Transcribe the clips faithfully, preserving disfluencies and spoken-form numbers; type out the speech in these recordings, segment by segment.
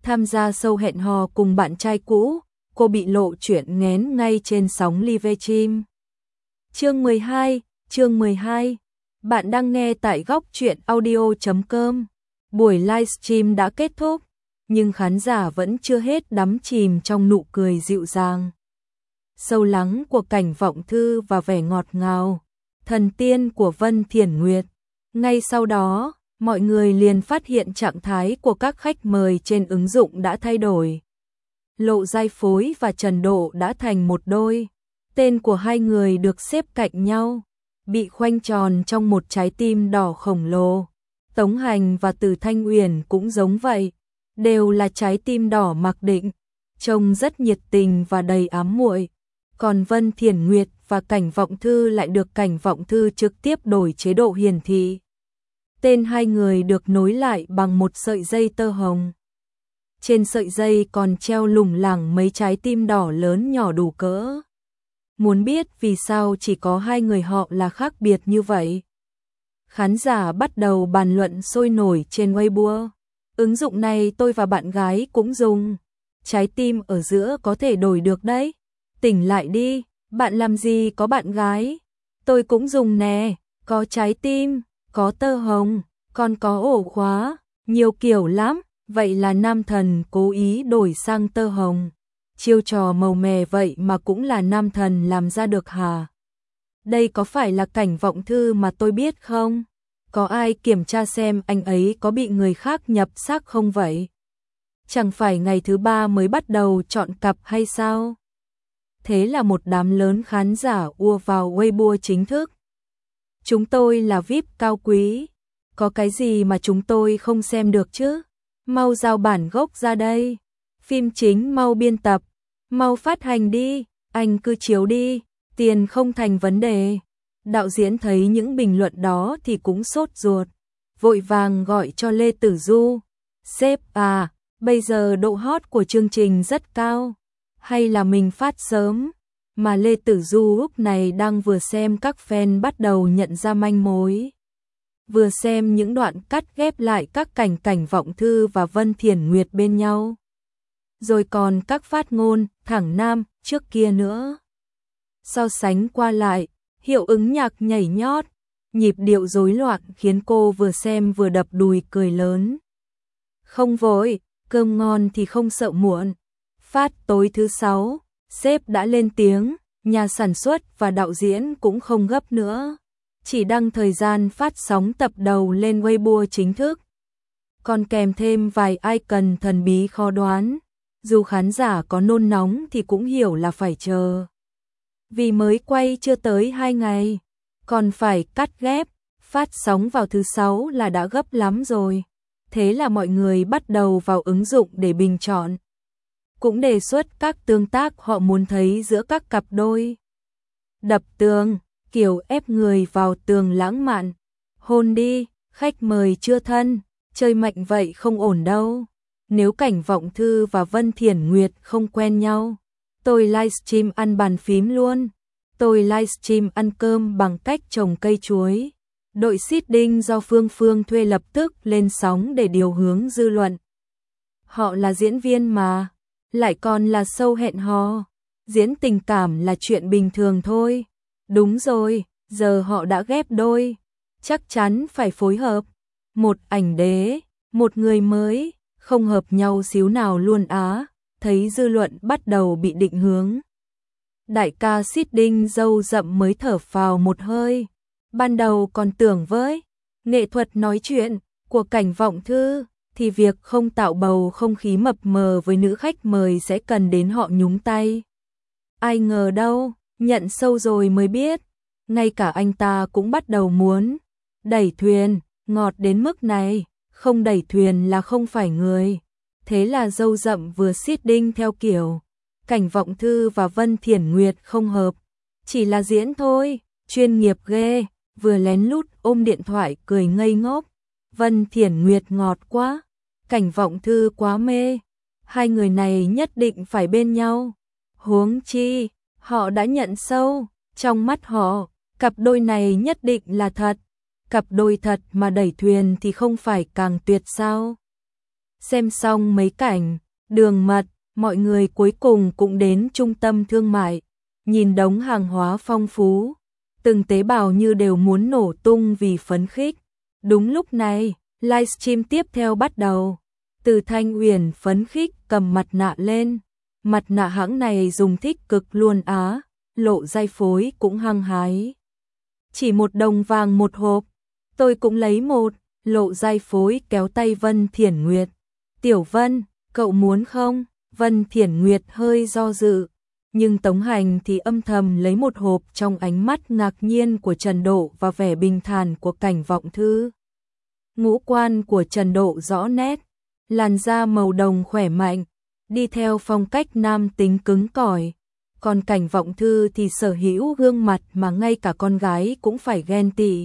Tham gia show hẹn hò cùng bạn trai cũ, cô bị lộ chuyện nghén ngay trên sóng live stream. Chương mười hai, chương mười hai. Bạn đang nghe tại góc truyện audio chấm com. Buổi livestream đã kết thúc, nhưng khán giả vẫn chưa hết đắm chìm trong nụ cười dịu dàng, sâu lắng của Cảnh Vọng Thư và vẻ ngọt ngào, thần tiên của Vân Thiển Nguyệt. Ngay sau đó, mọi người liền phát hiện trạng thái của các khách mời trên ứng dụng đã thay đổi. Lộ Giai Phối và Trần Độ đã thành một đôi. Tên của hai người được xếp cạnh nhau, bị khoanh tròn trong một trái tim đỏ khổng lồ. Tống Hành và Từ Thanh Uyển cũng giống vậy, đều là trái tim đỏ mặc định, trông rất nhiệt tình và đầy ám muội. Còn Vân Thiển Nguyệt và Cảnh Vọng Thư lại được Cảnh Vọng Thư trực tiếp đổi chế độ hiển thị. Tên hai người được nối lại bằng một sợi dây tơ hồng. Trên sợi dây còn treo lủng lẳng mấy trái tim đỏ lớn nhỏ đủ cỡ. Muốn biết vì sao chỉ có hai người họ là khác biệt như vậy? Khán giả bắt đầu bàn luận sôi nổi trên Weibo. Ứng dụng này tôi và bạn gái cũng dùng. Trái tim ở giữa có thể đổi được đấy. Tỉnh lại đi, bạn làm gì có bạn gái? Tôi cũng dùng nè, có trái tim, có tơ hồng, còn có ổ khóa, nhiều kiểu lắm. Vậy là nam thần cố ý đổi sang tơ hồng. Chiêu trò màu mè vậy mà cũng là nam thần làm ra được hả? Đây có phải là Cảnh Vọng Thư mà tôi biết không? Có ai kiểm tra xem anh ấy có bị người khác nhập xác không vậy? Chẳng phải ngày thứ ba mới bắt đầu chọn cặp hay sao? Thế là một đám lớn khán giả ùa vào Weibo chính thức. Chúng tôi là vi ai pi cao quý. Có cái gì mà chúng tôi không xem được chứ? Mau giao bản gốc ra đây. Phim chính mau biên tập. Mau phát hành đi. Anh cứ chiếu đi. Tiền không thành vấn đề. Đạo diễn thấy những bình luận đó thì cũng sốt ruột. Vội vàng gọi cho Lê Tử Du. Sếp à, bây giờ độ hot của chương trình rất cao. Hay là mình phát sớm? Mà Lê Tử Du lúc này đang vừa xem các fan bắt đầu nhận ra manh mối. Vừa xem những đoạn cắt ghép lại các cảnh Cảnh Vọng Thư và Vân Thiển Nguyệt bên nhau. Rồi còn các phát ngôn, thẳng nam, trước kia nữa. So sánh qua lại, hiệu ứng nhạc nhảy nhót, nhịp điệu rối loạn khiến cô vừa xem vừa đập đùi cười lớn. Không vội, cơm ngon thì không sợ muộn. Phát tối thứ sáu, sếp đã lên tiếng, nhà sản xuất và đạo diễn cũng không gấp nữa. Chỉ đăng thời gian phát sóng tập đầu lên Weibo chính thức. Còn kèm thêm vài icon thần bí khó đoán. Dù khán giả có nôn nóng thì cũng hiểu là phải chờ. Vì mới quay chưa tới hai ngày, còn phải cắt ghép, phát sóng vào thứ sáu là đã gấp lắm rồi. Thế là mọi người bắt đầu vào ứng dụng để bình chọn. Cũng đề xuất các tương tác họ muốn thấy giữa các cặp đôi. Đập tường, kiểu ép người vào tường lãng mạn. Hôn đi, khách mời chưa thân, chơi mạnh vậy không ổn đâu. Nếu Cảnh Vọng Thư và Vân Thiển Nguyệt không quen nhau, tôi livestream ăn bàn phím luôn. Tôi livestream ăn cơm bằng cách trồng cây chuối. Đội seeding do Phương Phương thuê lập tức lên sóng để điều hướng dư luận. Họ là diễn viên mà, lại còn là show hẹn hò. Diễn tình cảm là chuyện bình thường thôi. Đúng rồi, giờ họ đã ghép đôi. Chắc chắn phải phối hợp. Một ảnh đế, một người mới, không hợp nhau xíu nào luôn á. Thấy dư luận bắt đầu bị định hướng. Đại ca seeding dâu rậm mới thở phào một hơi. Ban đầu còn tưởng với nghệ thuật nói chuyện của Cảnh Vọng Thư thì việc không tạo bầu không khí mập mờ với nữ khách mời sẽ cần đến họ nhúng tay. Ai ngờ đâu, nhận sâu rồi mới biết, ngay cả anh ta cũng bắt đầu muốn đẩy thuyền, ngọt đến mức này, không đẩy thuyền là không phải người. Thế là dâu rậm vừa seeding theo kiểu Cảnh Vọng Thư và Vân Thiển Nguyệt không hợp, chỉ là diễn thôi, chuyên nghiệp ghê, vừa lén lút ôm điện thoại cười ngây ngốc. Vân Thiển Nguyệt ngọt quá, Cảnh Vọng Thư quá mê, hai người này nhất định phải bên nhau. Huống chi, họ đã nhận sâu, trong mắt họ, cặp đôi này nhất định là thật. Cặp đôi thật mà đẩy thuyền thì không phải càng tuyệt sao? Xem xong mấy cảnh, đường mật, mọi người cuối cùng cũng đến trung tâm thương mại, nhìn đống hàng hóa phong phú, từng tế bào như đều muốn nổ tung vì phấn khích. Đúng lúc này, livestream tiếp theo bắt đầu. Từ Thanh Uyển phấn khích cầm mặt nạ lên, mặt nạ hãng này dùng thích cực luôn á, Lộ Giai phối cũng hăng hái. Chỉ một đồng vàng một hộp, tôi cũng lấy một. Lộ Giai phối kéo tay Vân Thiển Nguyệt. Tiểu Vân, cậu muốn không? Vân Thiển Nguyệt hơi do dự, nhưng Tống Hành thì âm thầm lấy một hộp trong ánh mắt ngạc nhiên của Trần Độ và vẻ bình thản của Cảnh Vọng Thư. Ngũ quan của Trần Độ rõ nét, làn da màu đồng khỏe mạnh, đi theo phong cách nam tính cứng cỏi. Còn Cảnh Vọng Thư thì sở hữu gương mặt mà ngay cả con gái cũng phải ghen tị.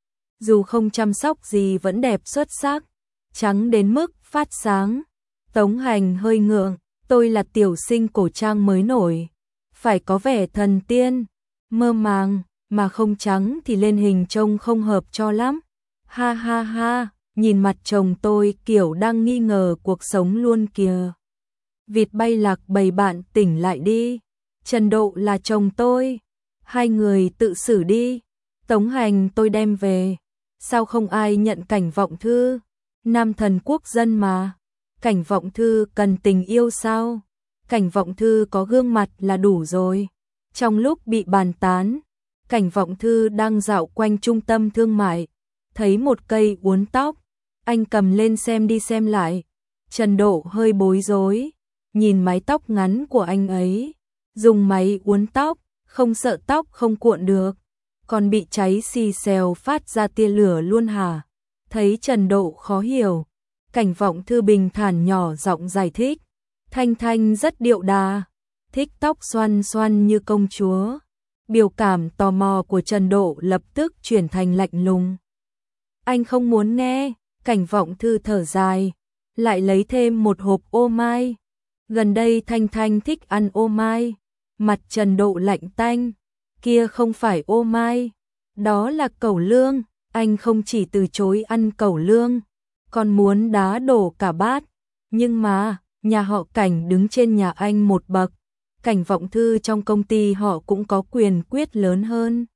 Dù không chăm sóc gì vẫn đẹp xuất sắc, trắng đến mức phát sáng. Tống Hành hơi ngượng, tôi là tiểu sinh cổ trang mới nổi, phải có vẻ thần tiên, mơ màng, mà không trắng thì lên hình trông không hợp cho lắm. Ha ha ha, nhìn mặt chồng tôi kiểu đang nghi ngờ cuộc sống luôn kìa. Vịt bay lạc bầy bạn tỉnh lại đi, Trần Độ là chồng tôi, hai người tự xử đi. Tống Hành tôi đem về, sao không ai nhận Cảnh Vọng Thư, nam thần quốc dân mà. Cảnh Vọng Thư cần tình yêu sao? Cảnh Vọng Thư có gương mặt là đủ rồi. Trong lúc bị bàn tán, Cảnh Vọng Thư đang dạo quanh trung tâm thương mại, thấy một cây uốn tóc, anh cầm lên xem đi xem lại. Trần Độ hơi bối rối, nhìn mái tóc ngắn của anh ấy, dùng máy uốn tóc, không sợ tóc không cuộn được, còn bị cháy xì xèo phát ra tia lửa luôn hả? Thấy Trần Độ khó hiểu, Cảnh Vọng Thư bình thản nhỏ giọng giải thích. Thanh Thanh rất điệu đà, thích tóc xoăn xoăn như công chúa. Biểu cảm tò mò của Trần Độ lập tức chuyển thành lạnh lùng. Anh không muốn nghe. Cảnh Vọng Thư thở dài, lại lấy thêm một hộp ô mai. Gần đây Thanh Thanh thích ăn ô mai. Mặt Trần Độ lạnh tanh, kia không phải ô mai, đó là cẩu lương. Anh không chỉ từ chối ăn cẩu lương, còn muốn đá đổ cả bát. Nhưng mà, nhà họ Cảnh đứng trên nhà anh một bậc, Cảnh Vọng Thư trong công ty họ cũng có quyền quyết lớn hơn.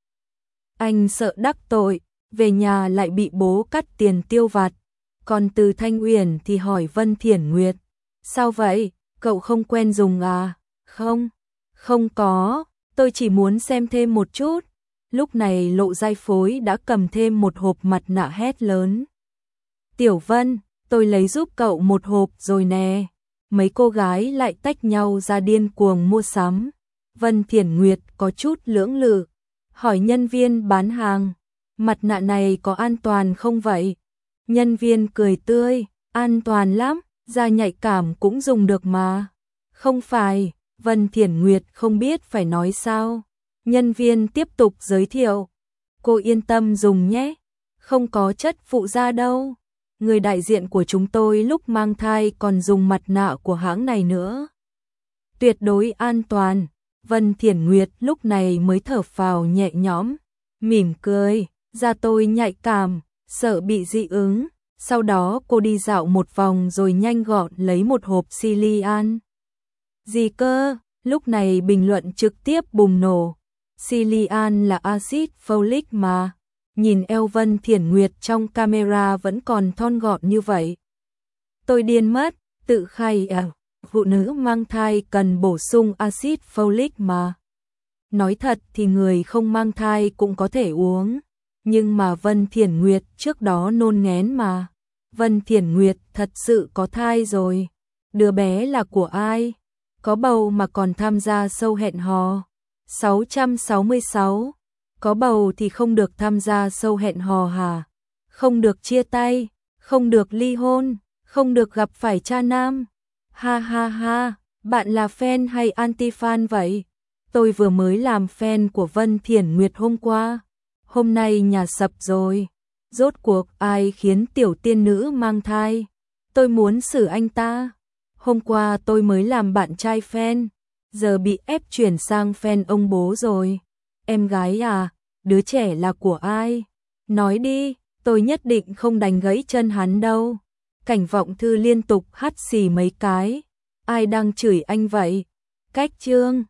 Anh sợ đắc tội, về nhà lại bị bố cắt tiền tiêu vặt. Còn từ Thanh Uyển thì hỏi Vân Thiển Nguyệt, sao vậy, cậu không quen dùng à? Không, không có, tôi chỉ muốn xem thêm một chút. Lúc này Lộ Giai phối đã cầm thêm một hộp mặt nạ hét lớn. Tiểu Vân, tôi lấy giúp cậu một hộp rồi nè. Mấy cô gái lại tách nhau ra điên cuồng mua sắm. Vân Thiển Nguyệt có chút lưỡng lự, hỏi nhân viên bán hàng, mặt nạ này có an toàn không vậy? Nhân viên cười tươi, an toàn lắm, da nhạy cảm cũng dùng được mà. Không phải, Vân Thiển Nguyệt không biết phải nói sao. Nhân viên tiếp tục giới thiệu, cô yên tâm dùng nhé, không có chất phụ da đâu. Người đại diện của chúng tôi lúc mang thai còn dùng mặt nạ của hãng này nữa. Tuyệt đối an toàn. Vân Thiển Nguyệt lúc này mới thở phào nhẹ nhõm, mỉm cười, da tôi nhạy cảm, sợ bị dị ứng. Sau đó cô đi dạo một vòng rồi nhanh gọn lấy một hộp Cilian. Gì cơ? Lúc này bình luận trực tiếp bùng nổ. Cilian là axit folic mà. Nhìn eo Vân Thiển Nguyệt trong camera vẫn còn thon gọn như vậy. Tôi điên mất, tự khai à, phụ nữ mang thai cần bổ sung axit folic mà. Nói thật thì người không mang thai cũng có thể uống. Nhưng mà Vân Thiển Nguyệt trước đó nôn ngén mà. Vân Thiển Nguyệt thật sự có thai rồi. Đứa bé là của ai? Có bầu mà còn tham gia show hẹn hò. sáu trăm sáu mươi sáu. Có bầu thì không được tham gia show hẹn hò hả? Không được chia tay, không được ly hôn, không được gặp phải cha nam. Ha ha ha, bạn là fan hay anti-fan vậy? Tôi vừa mới làm fan của Vân Thiển Nguyệt hôm qua. Hôm nay nhà sập rồi. Rốt cuộc ai khiến tiểu tiên nữ mang thai? Tôi muốn xử anh ta. Hôm qua tôi mới làm bạn trai fan, giờ bị ép chuyển sang fan ông bố rồi. Em gái à, đứa trẻ là của ai? Nói đi, tôi nhất định không đánh gãy chân hắn đâu. Cảnh Vọng Thư liên tục hắt xì mấy cái. Ai đang chửi anh vậy? Cách Trương